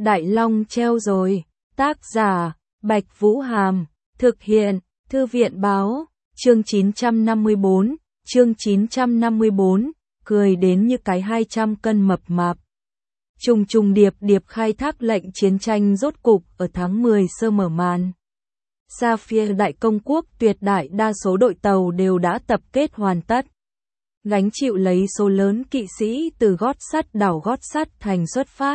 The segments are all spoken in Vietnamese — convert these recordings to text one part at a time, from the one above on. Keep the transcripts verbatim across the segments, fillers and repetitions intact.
Đại Long treo rồi. Tác giả, Bạch Vũ Hàm. Thực hiện, Thư viện Báo. Chương chín trăm năm mươi bốn. Chương chín trăm năm mươi bốn. Cười đến như cái hai trăm cân mập mạp. Trùng trùng điệp điệp khai thác lệnh chiến tranh rốt cục ở tháng mười sơ mở màn. Sapphire Đại Công Quốc tuyệt đại đa số đội tàu đều đã tập kết hoàn tất. Gánh chịu lấy số lớn kỵ sĩ từ gót sắt đảo gót sắt thành xuất phát.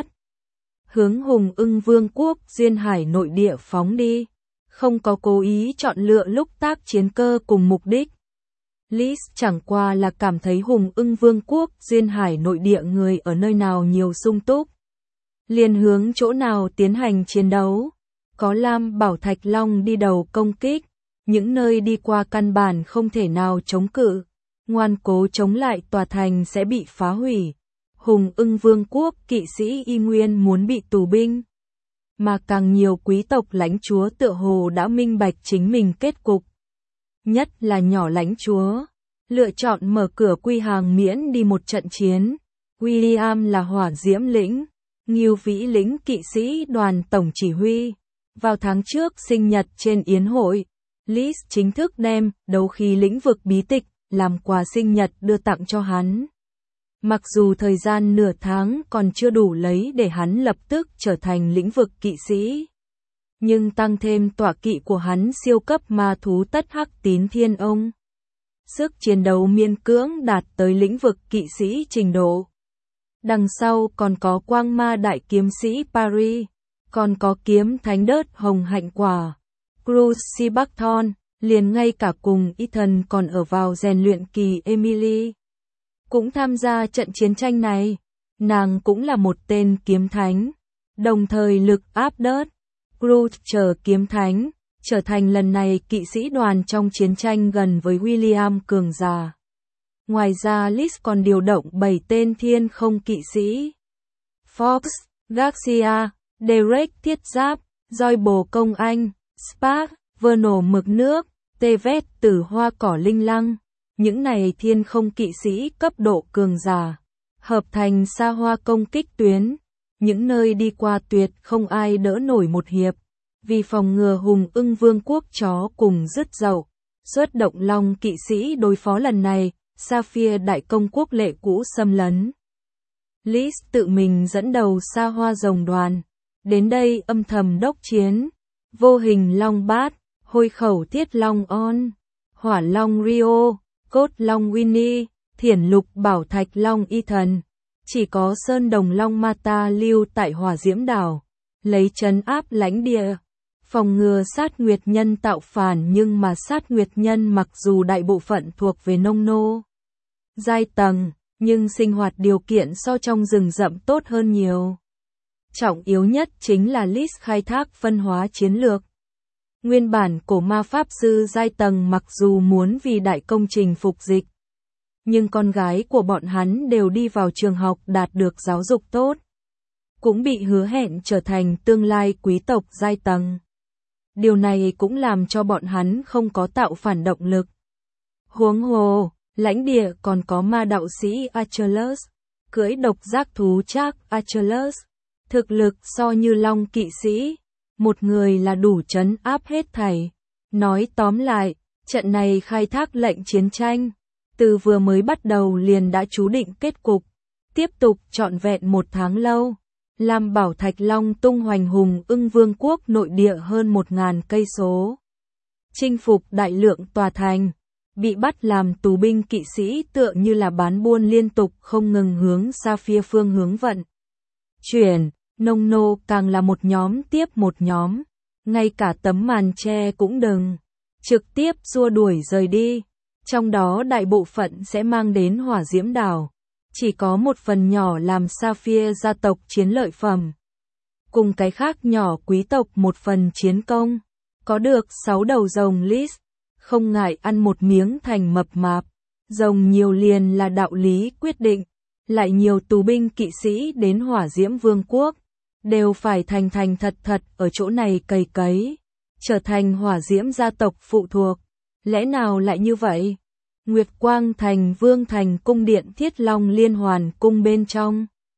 Hướng Hùng Ưng Vương quốc duyên hải nội địa phóng đi. Không có cố ý chọn lựa lúc tác chiến cơ cùng mục đích. Liz chẳng qua là cảm thấy Hùng Ưng Vương quốc duyên hải nội địa người ở nơi nào nhiều sung túc. Liền hướng chỗ nào tiến hành chiến đấu. Có Lam Bảo Thạch Long đi đầu công kích. Những nơi đi qua căn bản không thể nào chống cự. Ngoan cố chống lại tòa thành sẽ bị phá hủy. Hùng Ưng Vương quốc kỵ sĩ y nguyên muốn bị tù binh. Mà càng nhiều quý tộc lãnh chúa tựa hồ đã minh bạch chính mình kết cục. Nhất là nhỏ lãnh chúa. Lựa chọn mở cửa quy hàng miễn đi một trận chiến. William là hỏa diễm lĩnh. Ngưu Vĩ lĩnh kỵ sĩ đoàn tổng chỉ huy. Vào tháng trước sinh nhật trên yến hội. Liz chính thức đem đấu khí lĩnh vực bí tịch làm quà sinh nhật đưa tặng cho hắn. Mặc dù thời gian nửa tháng còn chưa đủ lấy để hắn lập tức trở thành lĩnh vực kỵ sĩ. Nhưng tăng thêm tọa kỵ của hắn siêu cấp ma thú tất hắc tín thiên ông. Sức chiến đấu miên cưỡng đạt tới lĩnh vực kỵ sĩ trình độ. Đằng sau còn có quang ma đại kiếm sĩ Paris. Còn có kiếm thánh đớt hồng hạnh quả. Cruci Buckthorn, liền ngay cả cùng Ethan còn ở vào rèn luyện kỳ Emily. Cũng tham gia trận chiến tranh này. Nàng cũng là một tên kiếm thánh. Đồng thời lực áp đớt. Groot trở kiếm thánh. Trở thành lần này kỵ sĩ đoàn trong chiến tranh gần với William cường già. Ngoài ra Liz còn điều động bảy tên thiên không kỵ sĩ. Fox, Garcia, Derek thiết giáp, Roi bồ công anh, Spark, Vernal mực nước, Tevet tử hoa cỏ linh lăng. Những này thiên không kỵ sĩ cấp độ cường giả, hợp thành xa hoa công kích tuyến. Những nơi đi qua tuyệt không ai đỡ nổi một hiệp. Vì phòng ngừa Hùng Ưng Vương quốc chó cùng dứt dậu, xuất động long kỵ sĩ đối phó lần này, Sapphire Đại Công Quốc lệ cũ xâm lấn. Liz tự mình dẫn đầu xa hoa rồng đoàn. Đến đây âm thầm đốc chiến. Vô hình long bát, hôi khẩu thiết long on, hỏa long Rio, cốt long Winnie, thiển lục bảo thạch long Ethan. Chỉ có sơn đồng long Mata lưu tại hỏa diễm đảo. Lấy trấn áp lãnh địa. Phòng ngừa sát nguyệt nhân tạo phản, nhưng mà sát nguyệt nhân mặc dù đại bộ phận thuộc về nông nô giai tầng, nhưng sinh hoạt điều kiện so trong rừng rậm tốt hơn nhiều. Trọng yếu nhất chính là Liz khai thác phân hóa chiến lược. Nguyên bản cổ ma pháp sư giai tầng mặc dù muốn vì đại công trình phục dịch, nhưng con gái của bọn hắn đều đi vào trường học đạt được giáo dục tốt, cũng bị hứa hẹn trở thành tương lai quý tộc giai tầng. Điều này cũng làm cho bọn hắn không có tạo phản động lực. Huống hồ, lãnh địa còn có ma đạo sĩ Achilles, cưỡi độc giác thú chắc Achilles. Thực lực so như long kỵ sĩ, một người là đủ trấn áp hết thảy. Nói tóm lại, trận này khai thác lệnh chiến tranh, từ vừa mới bắt đầu liền đã chú định kết cục. Tiếp tục trọn vẹn một tháng lâu, Lam Bảo Thạch Long tung hoành Hùng Ưng Vương quốc nội địa hơn một ngàn cây số. Chinh phục đại lượng tòa thành, bị bắt làm tù binh kỵ sĩ tựa như là bán buôn liên tục không ngừng hướng Sapphire phương hướng vận chuyển. Nông nô càng là một nhóm tiếp một nhóm, ngay cả tấm màn che cũng đừng, trực tiếp xua đuổi rời đi, trong đó đại bộ phận sẽ mang đến hỏa diễm đảo, chỉ có một phần nhỏ làm Sapphire gia tộc chiến lợi phẩm, cùng cái khác nhỏ quý tộc một phần chiến công, có được sáu đầu rồng Liz, không ngại ăn một miếng thành mập mạp, rồng nhiều liền là đạo lý quyết định, lại nhiều tù binh kỵ sĩ đến hỏa diễm vương quốc. Đều phải thành thành thật thật ở chỗ này cày cấy, trở thành hỏa diễm gia tộc phụ thuộc. Lẽ nào lại như vậy? Nguyệt Quang Thành Vương Thành cung điện Thiết Long Liên Hoàn cung bên trong.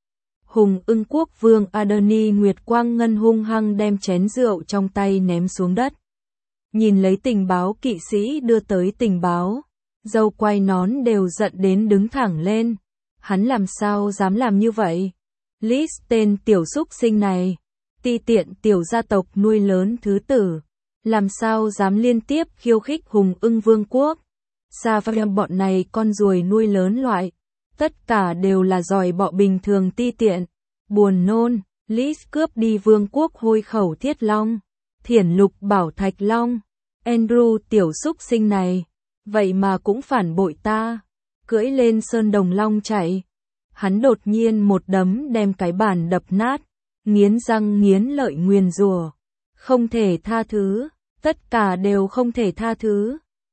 Hùng Ưng Quốc vương Adoni Nguyệt Quang Ngân hung hăng đem chén rượu trong tay ném xuống đất. Nhìn lấy tình báo kỵ sĩ đưa tới tình báo, dâu quay nón đều giận đến đứng thẳng lên. Hắn làm sao dám làm như vậy? Lys tên tiểu súc sinh này, ti tiện tiểu gia tộc nuôi lớn thứ tử, làm sao dám liên tiếp khiêu khích Hùng Ưng Vương quốc? Sa phàm bọn này con ruồi nuôi lớn loại, tất cả đều là giỏi bọ bình thường ti tiện, buồn nôn. Lys cướp đi vương quốc hôi khẩu thiết long, thiển lục bảo thạch long. Andrew tiểu súc sinh này, vậy mà cũng phản bội ta, cưỡi lên sơn đồng long chạy. Hắn đột nhiên một đấm đem cái bàn đập nát, nghiến răng nghiến lợi nguyền rủa, không thể tha thứ, tất cả đều không thể tha thứ.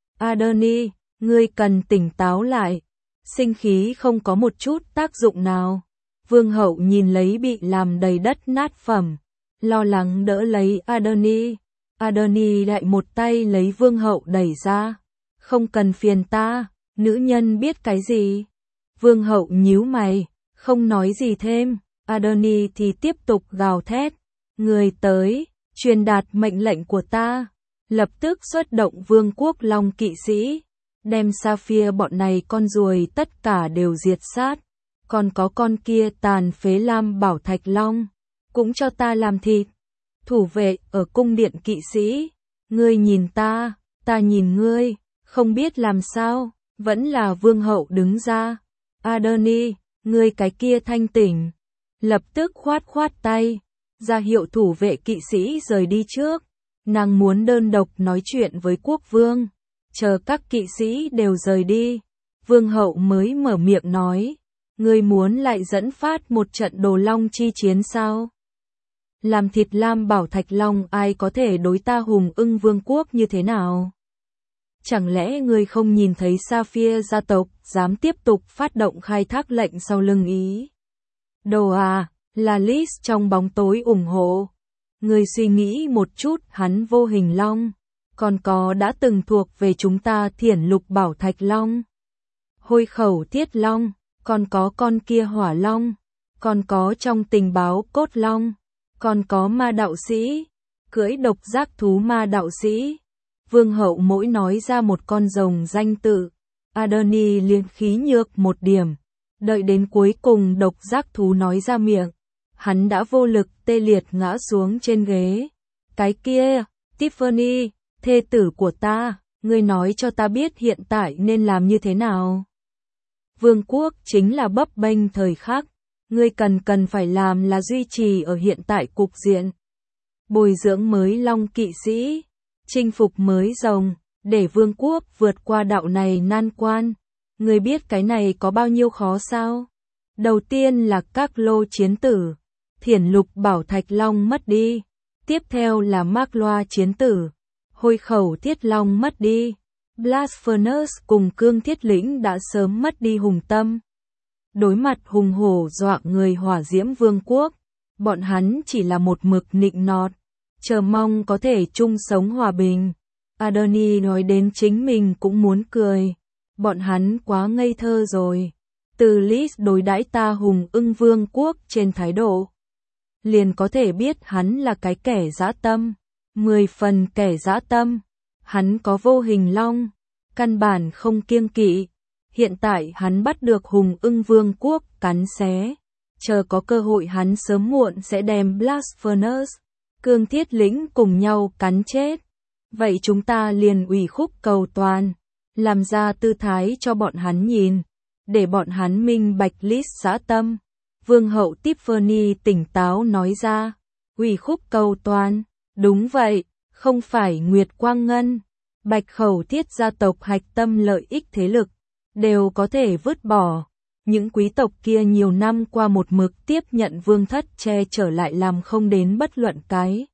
Adoni, ngươi cần tỉnh táo lại, sinh khí không có một chút tác dụng nào. Vương hậu nhìn lấy bị làm đầy đất nát phẩm, lo lắng đỡ lấy Adoni. Adoni lại một tay lấy vương hậu đẩy ra. Không cần phiền ta, nữ nhân biết cái gì? Vương hậu nhíu mày, không nói gì thêm. Adoni thì tiếp tục gào thét. Người tới, truyền đạt mệnh lệnh của ta. Lập tức xuất động vương quốc long kỵ sĩ. Đem Sapphire bọn này con ruồi tất cả đều diệt sát. Còn có con kia tàn phế lam bảo thạch long, cũng cho ta làm thịt. Thủ vệ ở cung điện kỵ sĩ, ngươi nhìn ta, ta nhìn ngươi, không biết làm sao, vẫn là vương hậu đứng ra. Adoni, ngươi cái kia thanh tỉnh, lập tức khoát khoát tay, ra hiệu thủ vệ kỵ sĩ rời đi trước. Nàng muốn đơn độc nói chuyện với quốc vương, chờ các kỵ sĩ đều rời đi. Vương hậu mới mở miệng nói, ngươi muốn lại dẫn phát một trận đồ long chi chiến sao? Làm thịt lam bảo thạch long ai có thể đối ta Hùng Ưng Vương quốc như thế nào? Chẳng lẽ ngươi không nhìn thấy Sapphire gia tộc dám tiếp tục phát động khai thác lệnh sau lưng ý? Đồ à, là Lys trong bóng tối ủng hộ. Ngươi suy nghĩ một chút, hắn vô hình long, còn có đã từng thuộc về chúng ta thiển lục bảo thạch long, hôi khẩu thiết long, còn có con kia hỏa long, còn có trong tình báo cốt long, còn có ma đạo sĩ, cưỡi độc giác thú ma đạo sĩ. Vương hậu mỗi nói ra một con rồng danh tự, Adoni liền khí nhược một điểm, đợi đến cuối cùng độc giác thú nói ra miệng, hắn đã vô lực tê liệt ngã xuống trên ghế. Cái kia, Tiffany, thê tử của ta, ngươi nói cho ta biết hiện tại nên làm như thế nào? Vương quốc chính là bấp bênh thời khắc, ngươi cần cần phải làm là duy trì ở hiện tại cục diện. Bồi dưỡng mới long kỵ sĩ, chinh phục mới rồng, để vương quốc vượt qua đạo này nan quan. Ngươi biết cái này có bao nhiêu khó sao? Đầu tiên là các lô chiến tử, thiển lục bảo thạch long mất đi. Tiếp theo là Mark Loa chiến tử, hôi khẩu thiết long mất đi. Blast Furnace cùng cương thiết lĩnh đã sớm mất đi hùng tâm. Đối mặt hùng hổ dọa người hỏa diễm vương quốc, bọn hắn chỉ là một mực nịnh nọt, chờ mong có thể chung sống hòa bình. Adoni nói đến chính mình cũng muốn cười, bọn hắn quá ngây thơ rồi. Từ Lys đối đãi ta Hùng Ưng Vương quốc trên thái độ, liền có thể biết hắn là cái kẻ dã tâm, mười phần kẻ dã tâm. Hắn có vô hình long, căn bản không kiêng kỵ. Hiện tại hắn bắt được Hùng Ưng Vương quốc cắn xé, chờ có cơ hội hắn sớm muộn sẽ đem Blast Furnace, cương thiết lĩnh cùng nhau cắn chết. Vậy chúng ta liền ủy khúc cầu toàn, làm ra tư thái cho bọn hắn nhìn, để bọn hắn minh bạch Lys dã tâm. Vương hậu Tiffany tỉnh táo nói ra, ủy khúc cầu toàn, đúng vậy, không phải Nguyệt Quang Ngân, Bạch Khẩu Thiết gia tộc hạch tâm lợi ích thế lực, đều có thể vứt bỏ. Những quý tộc kia nhiều năm qua một mực tiếp nhận vương thất che chở lại làm không đến bất luận cái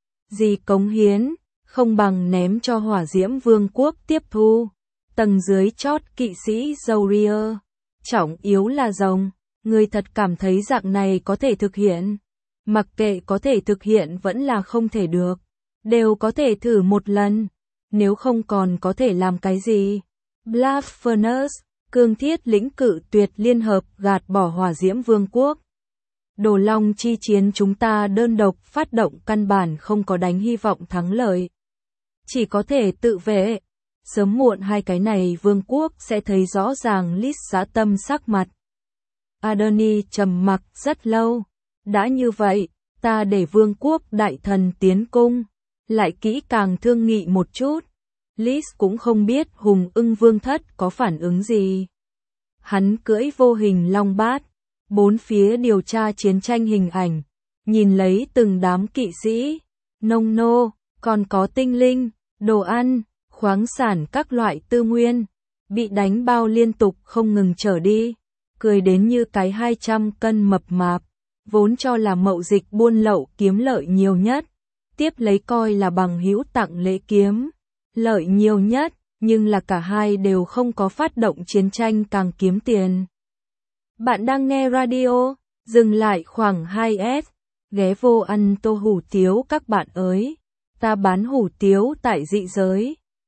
gì cống hiến, không bằng ném cho hỏa diễm vương quốc tiếp thu. Tầng dưới chót kỵ sĩ Zourier, trọng yếu là rồng, người thật cảm thấy dạng này có thể thực hiện. Mặc kệ có thể thực hiện vẫn là không thể được, đều có thể thử một lần, nếu không còn có thể làm cái gì. Blast Furnace, cương thiết lĩnh cự tuyệt liên hợp gạt bỏ hỏa diễm vương quốc. Đồ Long chi chiến chúng ta đơn độc phát động căn bản không có đánh hy vọng thắng lợi. Chỉ có thể tự vệ. Sớm muộn hai cái này vương quốc sẽ thấy rõ ràng. Lít Dã Tâm sắc mặt Adoni trầm mặc rất lâu. Đã như vậy, ta để vương quốc đại thần tiến cung, lại kỹ càng thương nghị một chút. Lít cũng không biết Hùng Ưng Vương thất có phản ứng gì. Hắn cưỡi vô hình long bát, bốn phía điều tra chiến tranh hình ảnh, nhìn lấy từng đám kỵ sĩ, nông nô, còn có tinh linh, đồ ăn, khoáng sản các loại tư nguyên, bị đánh bao liên tục không ngừng trở đi, cười đến như cái hai trăm cân mập mạp, vốn cho là mậu dịch buôn lậu kiếm lợi nhiều nhất, tiếp lấy coi là bằng hữu tặng lễ kiếm lợi nhiều nhất, nhưng là cả hai đều không có phát động chiến tranh càng kiếm tiền. Bạn đang nghe radio, dừng lại khoảng hai s, ghé vô ăn tô hủ tiếu các bạn ơi, ta bán hủ tiếu tại dị giới.